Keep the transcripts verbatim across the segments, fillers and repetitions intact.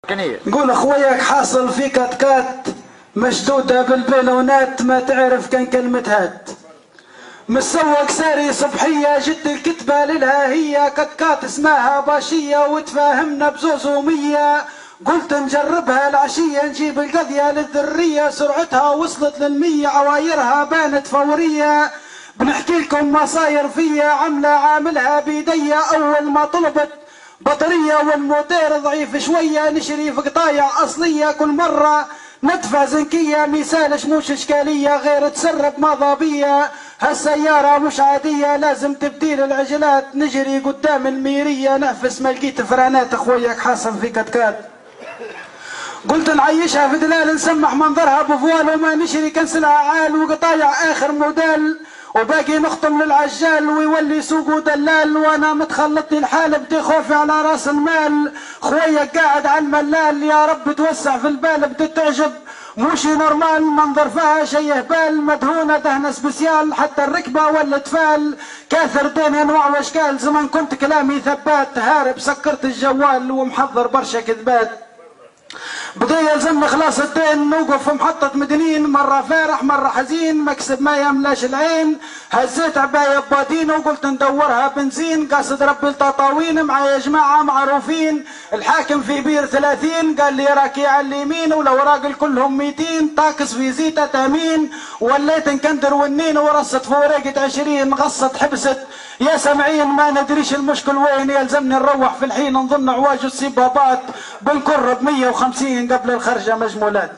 نقول اخوياك حاصل في كتكات مشدودة بالبالونات ما تعرف كان كلمة هات مسوق ساري صبحية جد الكتبة للها هي كتكات اسمها باشية وتفاهمنا بزوزومية قلت نجربها العشية نجيب القضية للذرية سرعتها وصلت للمية عوايرها بانت فورية بنحكي لكم ما صاير فيا عملة عاملها بيديا أول ما طلبت بطارية والموتير ضعيف شوية نشري في قطايع أصلية كل مرة ندفة زنكية مثالش مش إشكالية غير تسرب مضابية هالسيارة مش عادية لازم تبديل العجلات نجري قدام الميرية نفس ما لقيت فرانات أخوياك حاصل في كتكات قلت نعيشها في دلال نسمح منظرها بفوال وما نشري كنسلها عال وقطايع آخر موديل وباقي نختم للعجال ويولي سوقه دلال وانا متخلطني الحال بدي خوفي على راس المال خويك قاعد على الملال يا رب توسع في البال بدي تعجب مش نورمال منظر فيها شي هبال مدهونه دهنه سبيسيال حتى الركبه ولا تفال كاثر بين انواع واشكال زمان كنت كلامي ثبات هارب سكرت الجوال ومحضر برشا كذبات بدا يلزمنا خلاص الدين نوقف في محطة مدنين مرة فرح مرة حزين مكسب ما يملاش العين هزيت عباية ببادين وقلت ندورها بنزين قاصد ربي التطاوين معايا جماعة معروفين الحاكم في بير ثلاثين قال لي راكي على اليمين والأوراق الكلهم ميتين طاكس في زيتة تامين وليت نكندر ونين ورصت في ورقة عشرين غصت حبست يا سامعين ما ندريش المشكل وين يلزمني نروح في الحين نظن عواج السبابات بنكر ب مية وخمسين قبل الخرجة مجمولات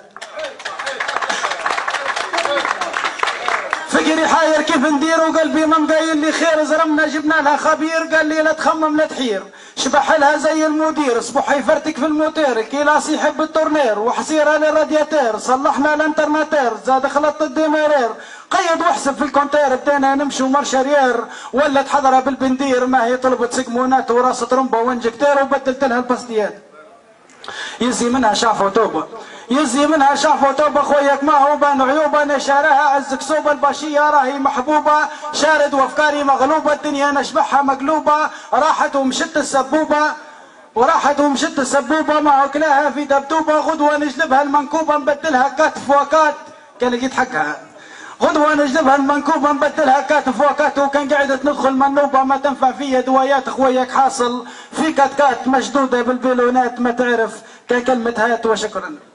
فكري حاير كيف ندير وقلبي ما مقايل لي خير زرمنا جبنا لها خبير قال لي لا تخمم لا تحير شبح لها زي المدير صبح يفرتك في الموتير كيلاس يحب التورنير وحصيره للرادياتير صلحنا الانترناتير زاد خلط الديميرير قيد واحسب في الكونتير بدينا نمشي ومارشارير ولت حضره بالبندير ما هي طلبت سقمونات وراس ترمبه وانجكتير وبدلت لها الباستيات يزي منها شعفه وتوبه يزي منها شعفه وتوبه خويك ما هو بان عيوبه نشارها عز كسوبه الباشيه راهي محبوبه شارد وافكاري مغلوبه الدنيا نشبحها مقلوبه راحت ومشت السبوبه وراحت ومشت السبوبه ما اكلها في دبدوبه غدوه نجلبها المنكوبه نبدلها كتف وكات كان لقيت حقها غدوه نجلبها المنكوبه نبدلها كاتف وكات وكان قاعده ندخل منوبه ما تنفع فيها دوايات خويك حاصل في كتكات مشدوده بالبيلونات ما تعرف كان كلمه هات وشكرا.